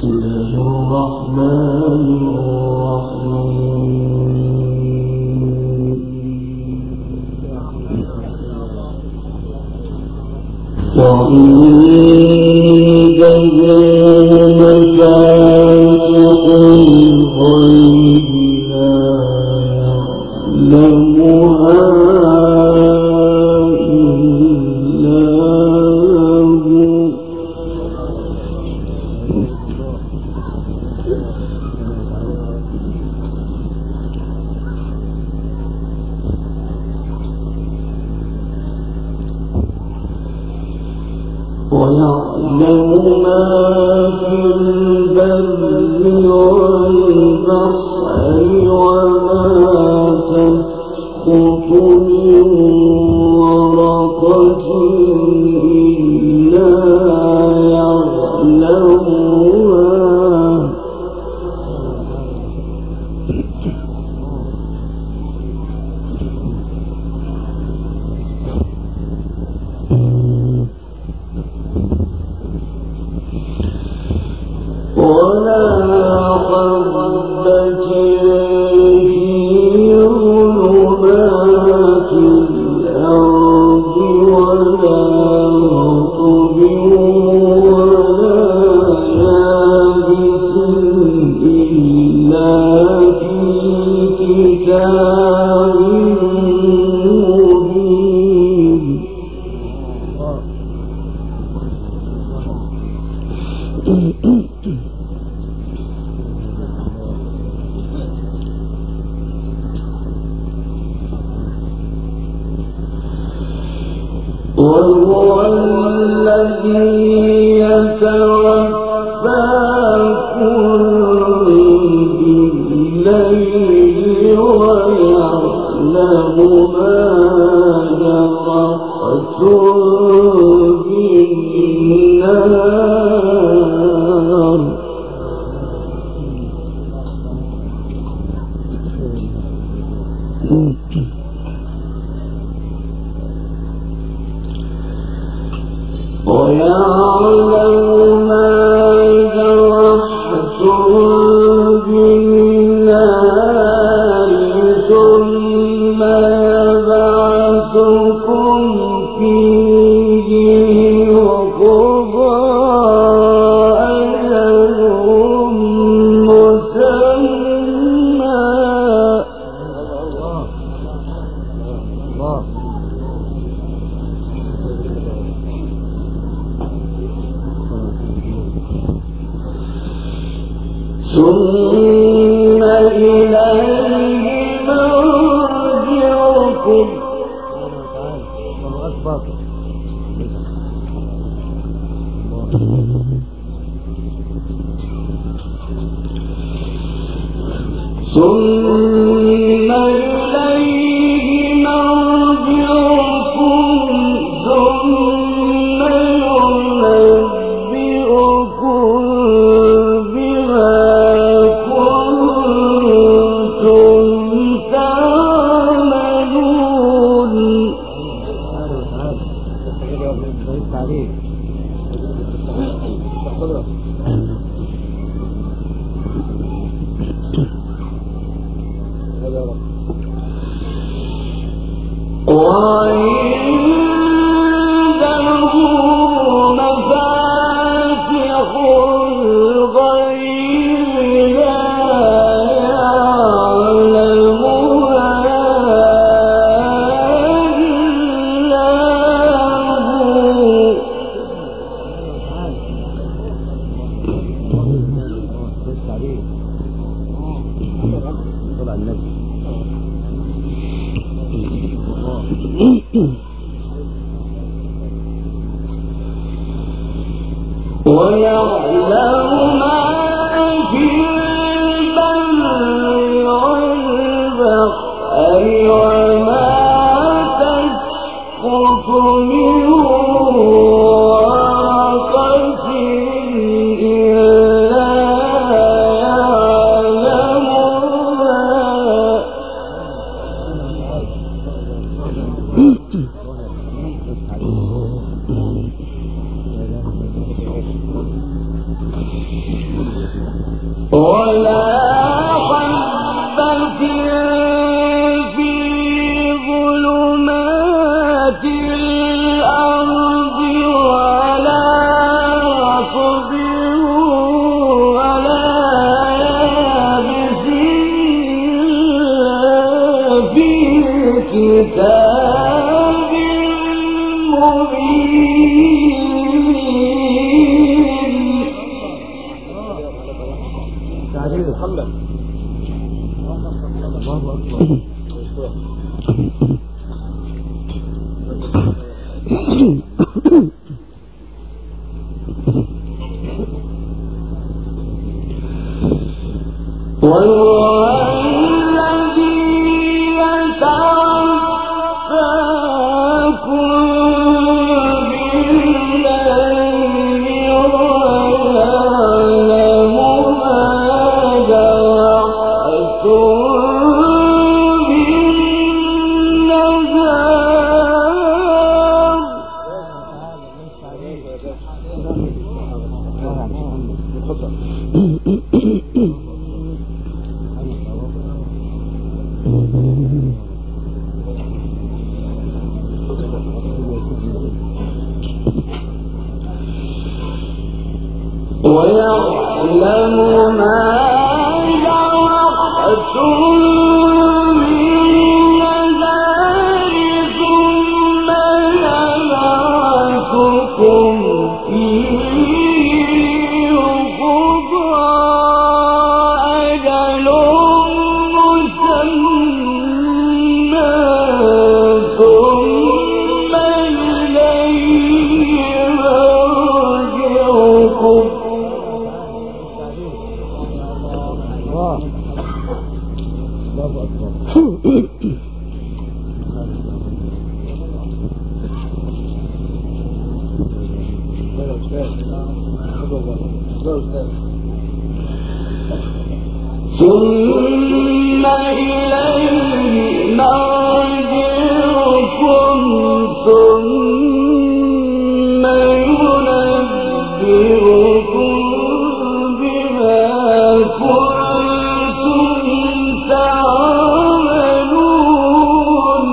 ويعلم ما في البر والبحر وما تسقط من ورقة إلا يعلمها ولا حبة في ظلمات الأرض ولا رطب ولا يابس إلا في كتاب مبين وهو الذي يتوفاكم بالليل ويعلم ما جرحتم بالنهار ويعلم ما جرحتم بالنهار ثم يبعثكم فيه وقضى أجل مسمى ثم إليه مرجعكم ثم إليه مرجعكم ثم ينبئكم بما كنتم تعملون وعنده مفاتح الغيب لا يعلمها إلا ويعلم ما في البر والبحر وما تسقط من ورقة إلا يعلمها كتاب مبين محمد ويعلم ما جرحتم ثم يبعثكم فيه وقضى أجل مسمى ثم إليه مرجعكم ثم إليه مرجعكم ثم ينبئكم بما كنتم تعملون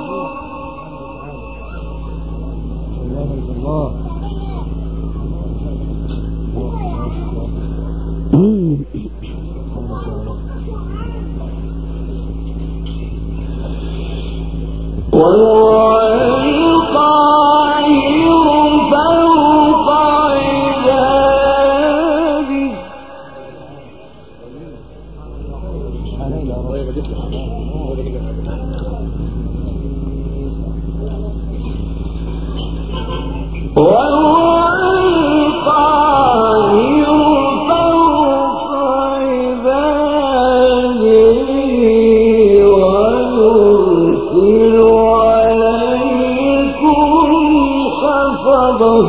وهو القاهر فوق عباده وهو القاهر فوق عباده ويرسل عليكم حفظه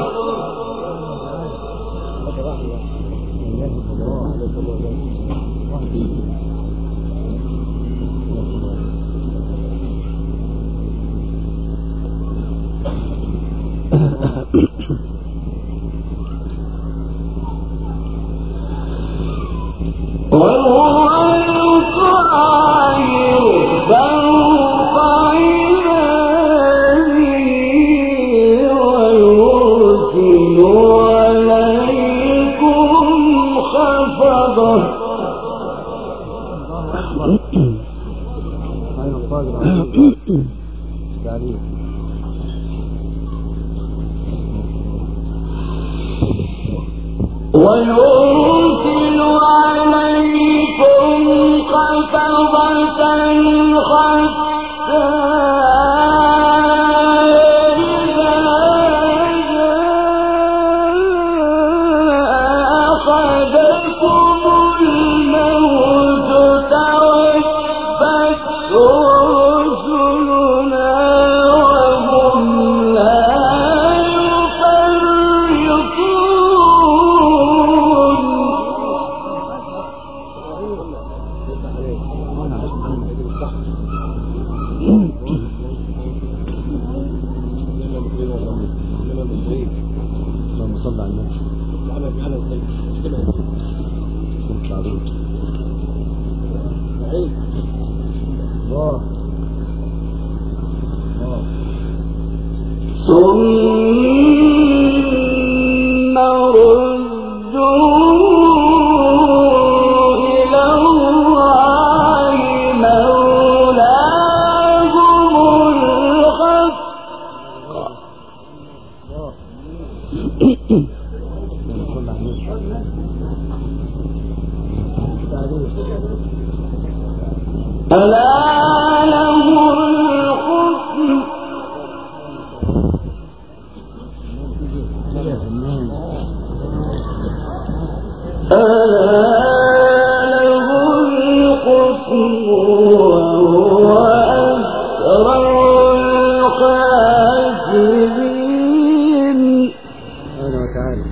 وهو القاهر فوق عباده ويرسل عليكم حفظه ويرسل عليكم حفظة حتى إذا أخذكم الموت توفته رسلنا وهم لا ثم ردوا إلى الله مولاهم ألا له الحكم ألا له الحكم وهو أسرع الحاسبين سبحانه وتعالى.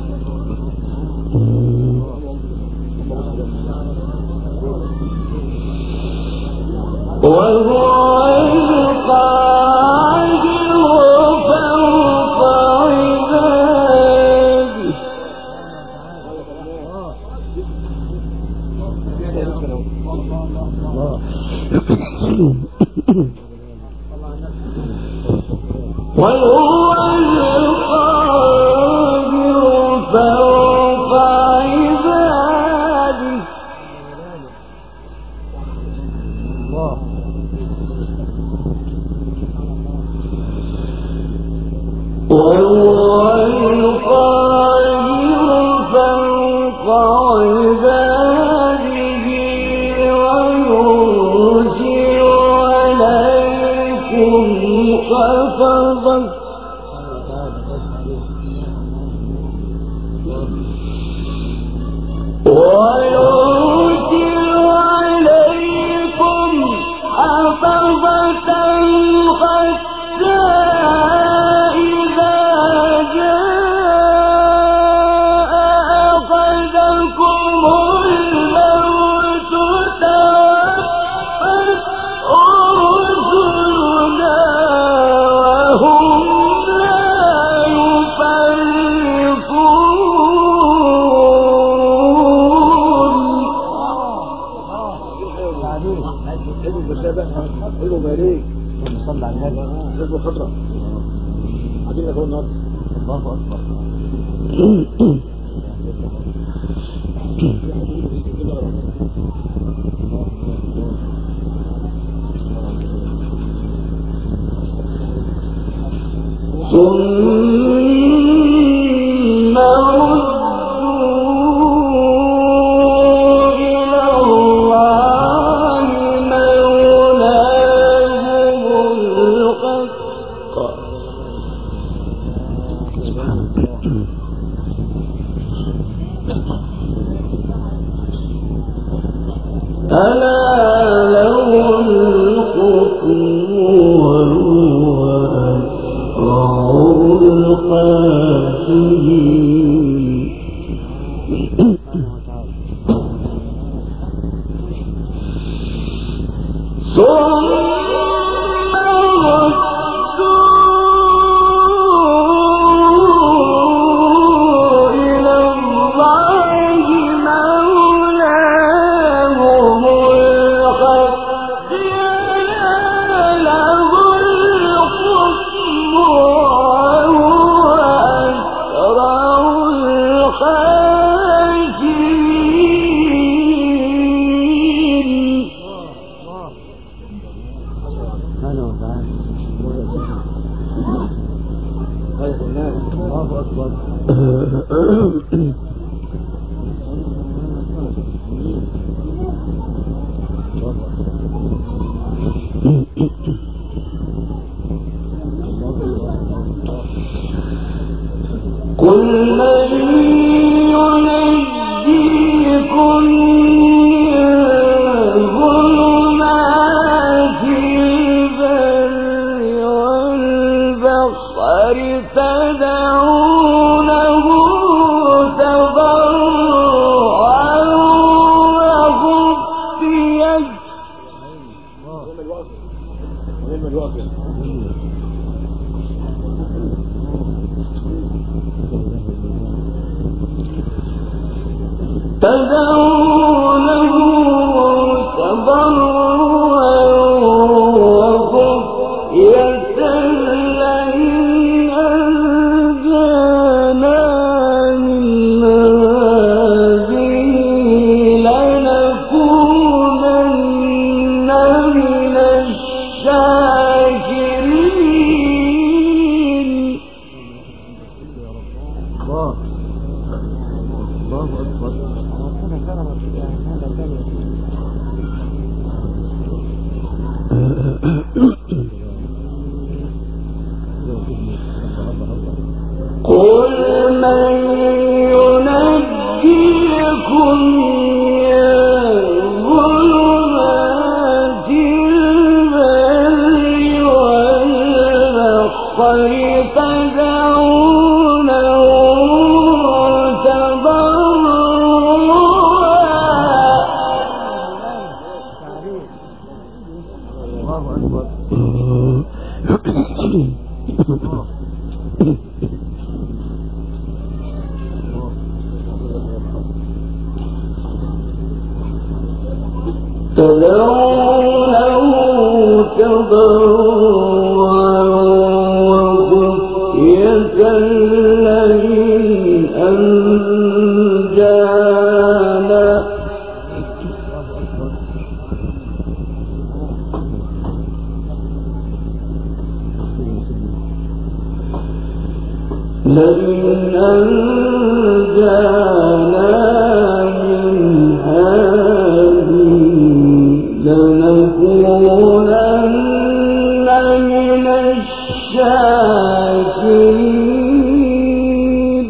وهو القاهر فوق عباده وهو القاهر فوق عباده وهو القاهر فوق عباده ويرسل عليكم حفظا حتى إذا جاء أحدكم الموت توفته رسلنا وهم لا يفرطون. حلو باريك صلى على النبي جزء خضرة عايزين نقول النهارده الله اكبر. ثم ألا له الحكم وهو أسرع الحاسبين. ظلمات البر والبحر تدعونه تضرعا وخفية لئن أنجانا من هذه لنكونن من الشاكرين.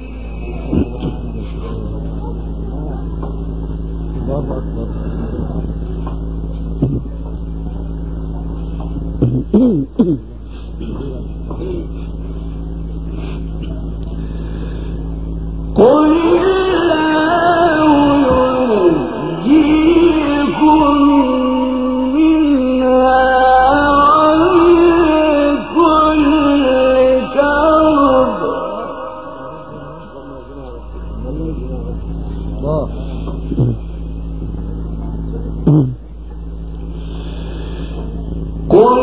قل الله ينجيكم منها ومن كل كرب. قل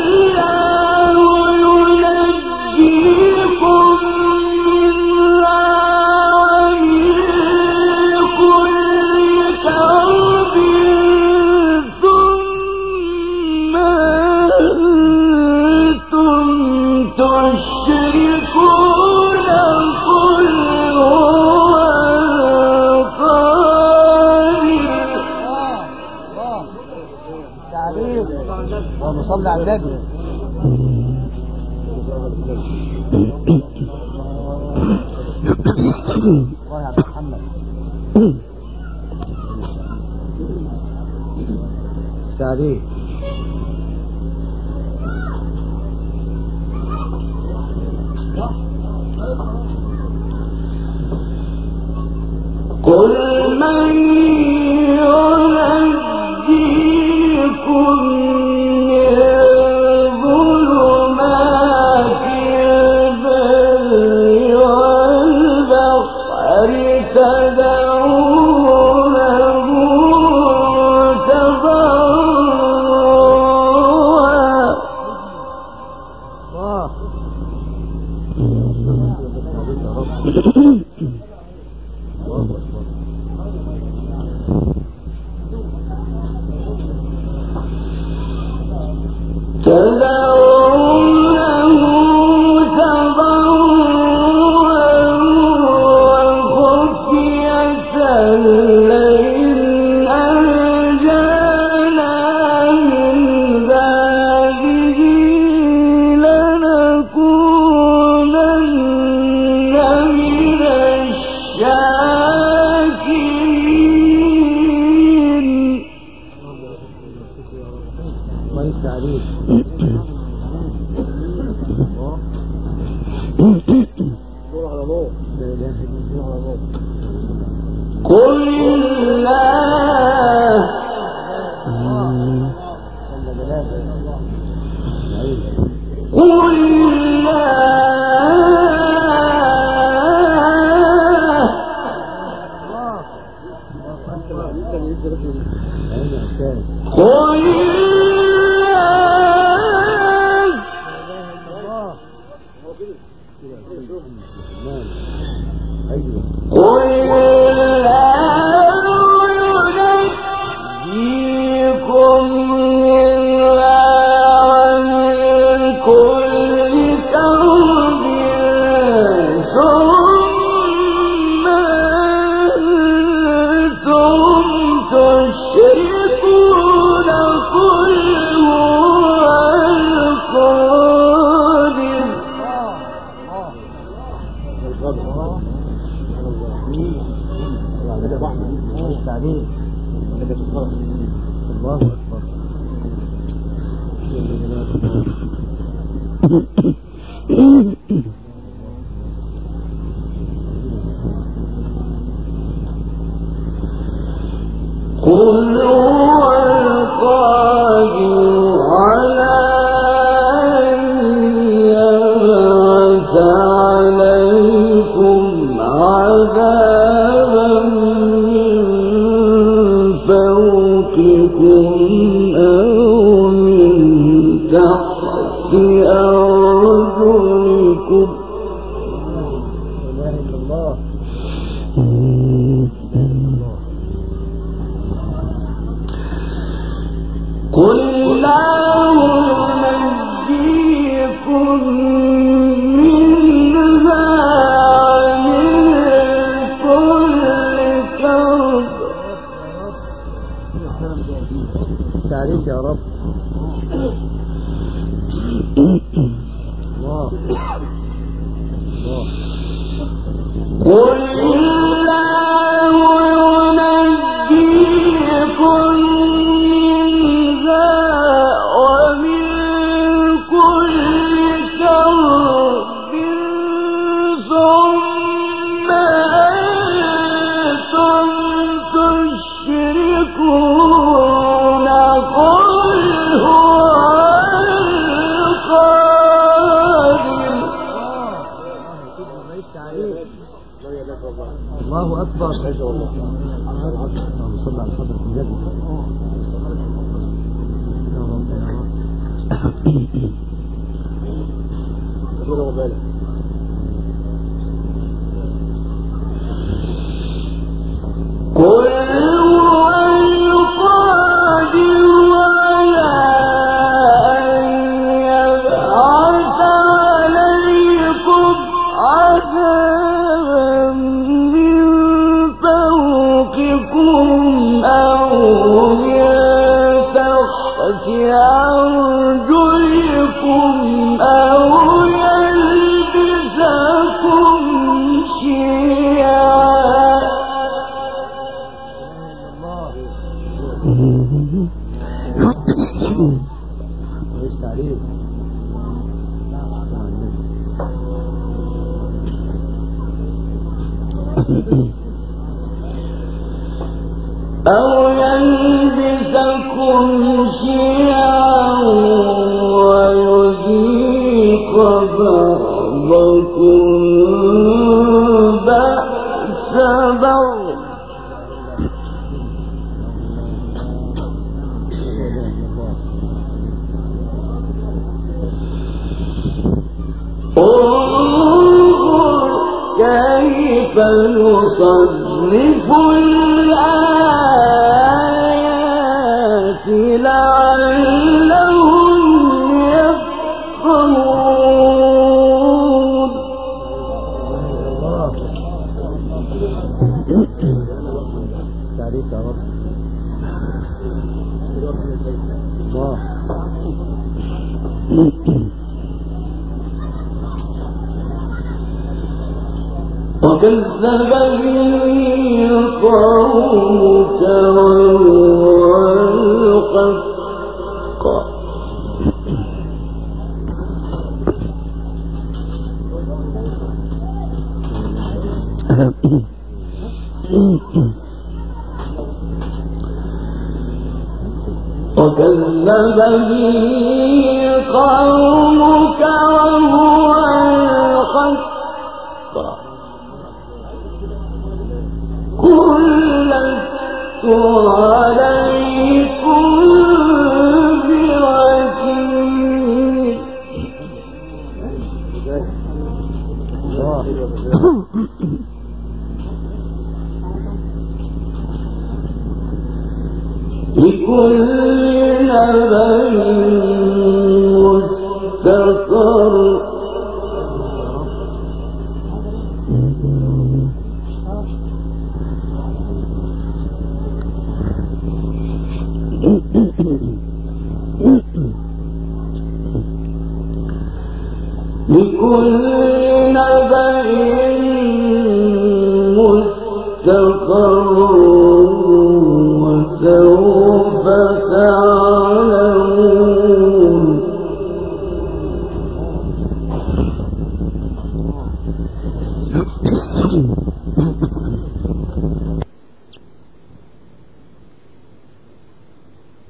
صلى على النبي. الله يا محمد. تعريف قل من ينجيكم القادر. التعليم ولك الخلق. الله أكبر. قل هو القادر على أن يبعث عليكم عذابا من فوقكم أو من تحت أرجلكم. قل الله ينجيكم منها من كل كرب. تعريف يا رب. الله قل الله ينجيكم الله أكبر. اللهم صل على حضرة النبي. قل هو القادر على أن يبعث عليكم عذابا من فوقكم أو من تحت أرجلكم أو يلبسكم شيعا. أو يلبسكم شيعا ويذيق بعضكم بأس بعض. انظر كيف نصرف الآيات لعلهم يفقهون. تعريف يا رب. الله وكذب به قومك وهو الحق. وكذب به قومك وهو الحق. قل لست عليكم بوكيل. لكل نبأ مستقر. لكل نبأ مستقر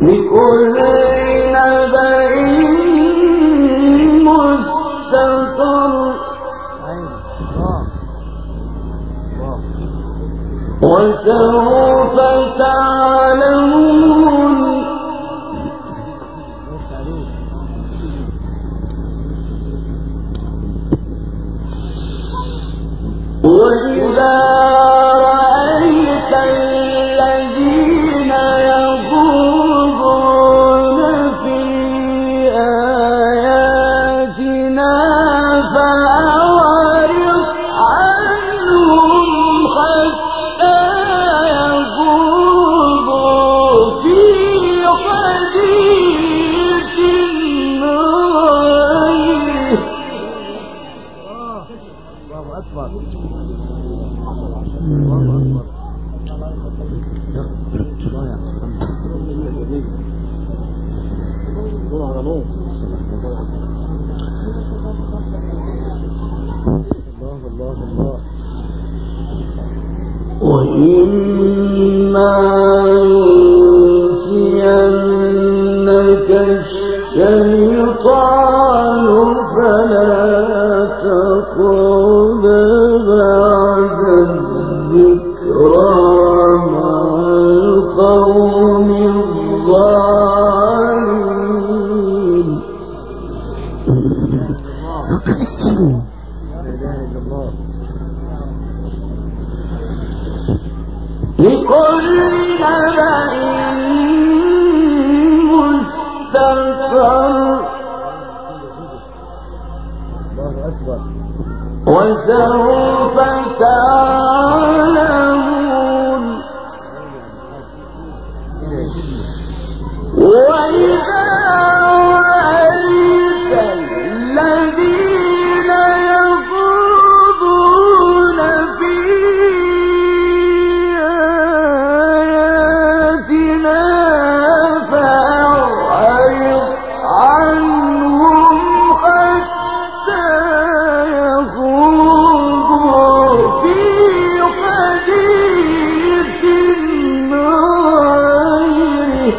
بكل نبأ مستقر وسوف تعلمون وإذا رأيت الذين يخوضون في آياتنا فأعرض عنهم حتى يخوضوا في حديث غيره. الله أكبر. وإما ينسينك الشيطان فلا تقعد بعد الذكرى مع القوم الظالمين. لكل نبأ مستقر وسوف تعلمون. وإذا رأيت الذين يخوضون في آياتنا فأعرض عنهم حتى يخوضوا في حديث غيره.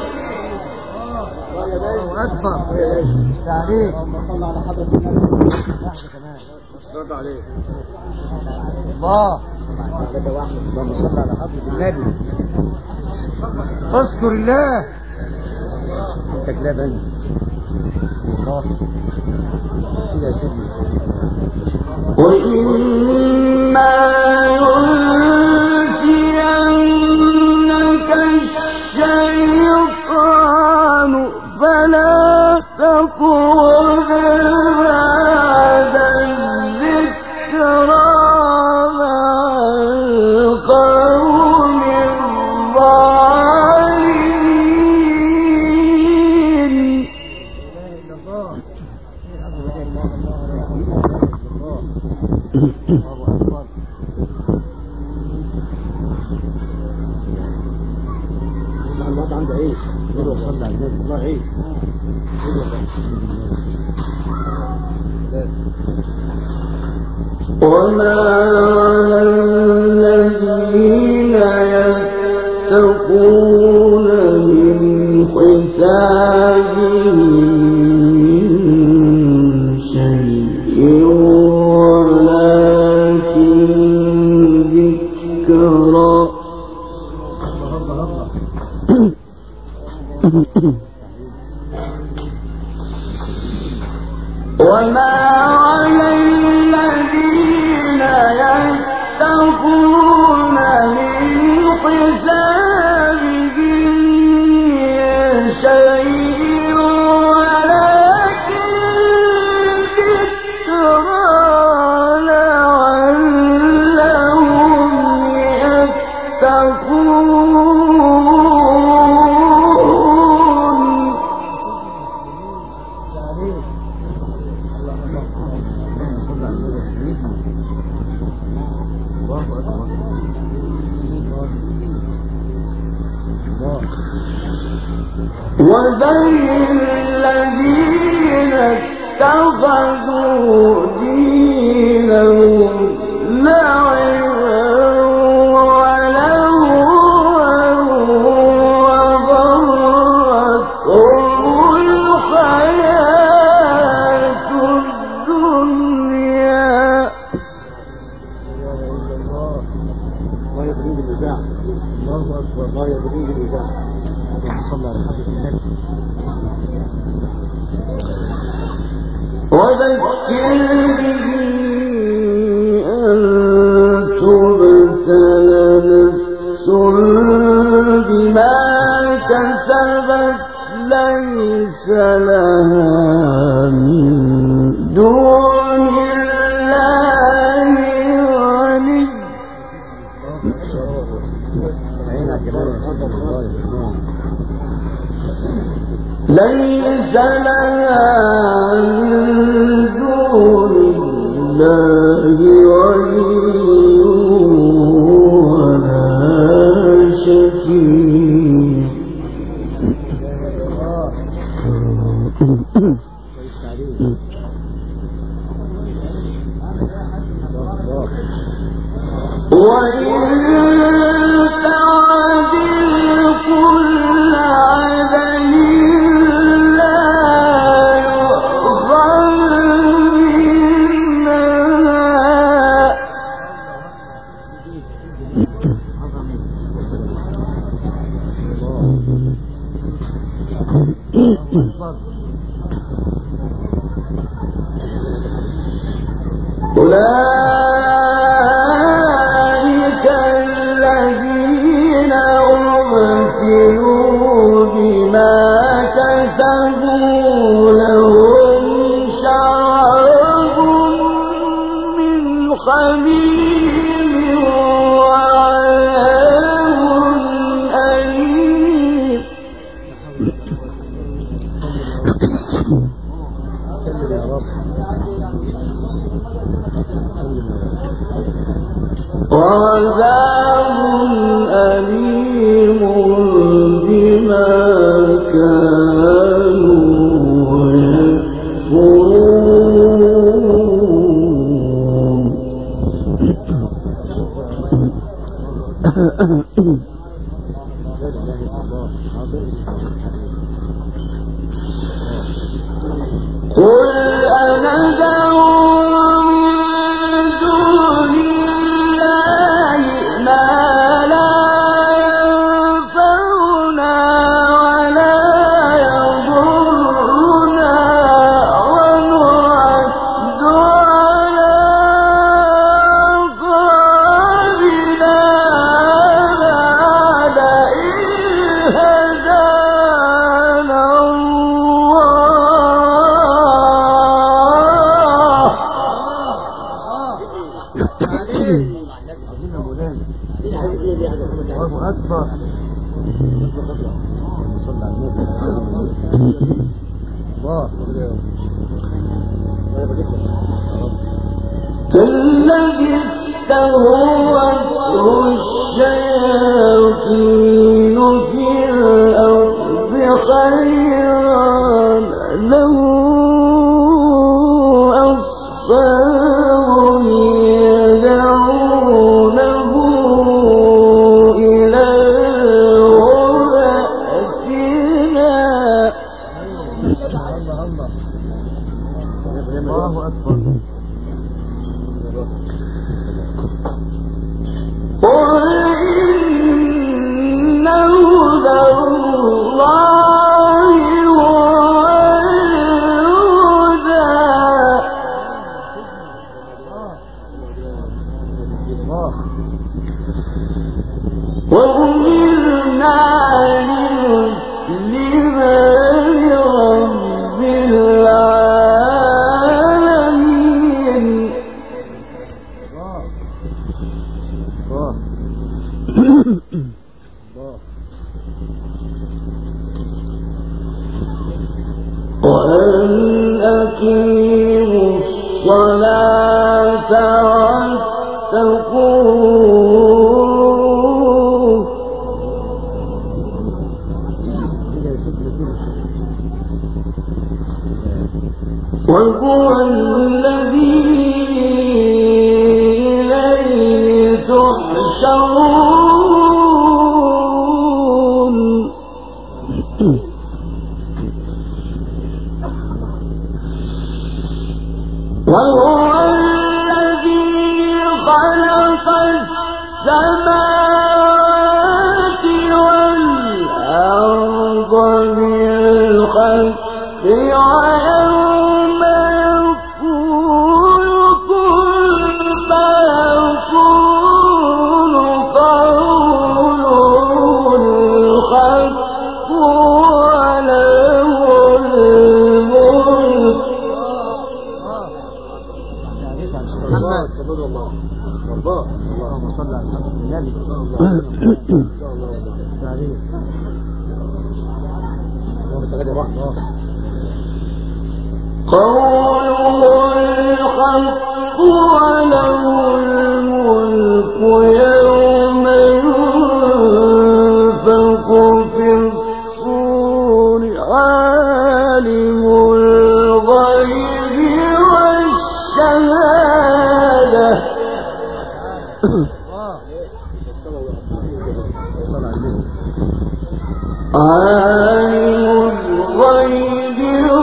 أكبر تعليق. اللهم صل على حضرة النبي. صل عليه. الله. اللهم صل على حضرة النبي. اذكر الله. انت كلاب عندي. الله. يا سيدي. وإما ينسينك الشيطان فلا تقعد بعد الذكرى مع القوم الظالمين. الله عنده عيش. صلى على النبي. الله عيش. وما على الذين يتقون من حسابهم من شيء ولكن ذكرى. وما على الذين يتقون من حسابهم شيء ولكن ذكرى لعلهم يتقون. وذل الذين اتخذوا دينهم لعبا ولهوا وغرتهم الله أكبر. الله يهديه بالإجابة. صلى على الحبيب النبي. وذكر به أن تبتلى نفس بما كسبت ليس لها من دون الله ولي ليس لها من دون الله ولي ولا شفيع وإن تعدل كل عدل لا يؤخذ منها أولئك الذين أبسلوا بما كسبوا لهم شراب من حميم وعذاب أليم وعذاب أليم بما كانوا يكفرون قل أندعو من دون الله ما لا ينفعنا ولا يضرنا ونرد على أعقابنا بعد إذ هدانا الله أكبر. كالذي استهوته الشياطين في الأرض خيرا له أصفار يدعونه إلى غراتنا الله أكبر. قل إن هدى الله هو الهدى وأمرنا لنسلم لرب العالمين وأن أقيموا الصلاة واتقوه وهو الذي إليه تحشرون وهو قوله الحق وله الملك يوم ينفخ في الصور عالم الغيب والشهادة عالم الغيب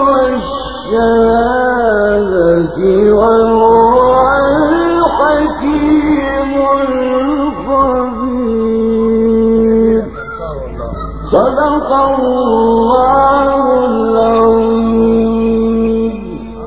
والشهادة وهو الحكيم الخبير صدق الله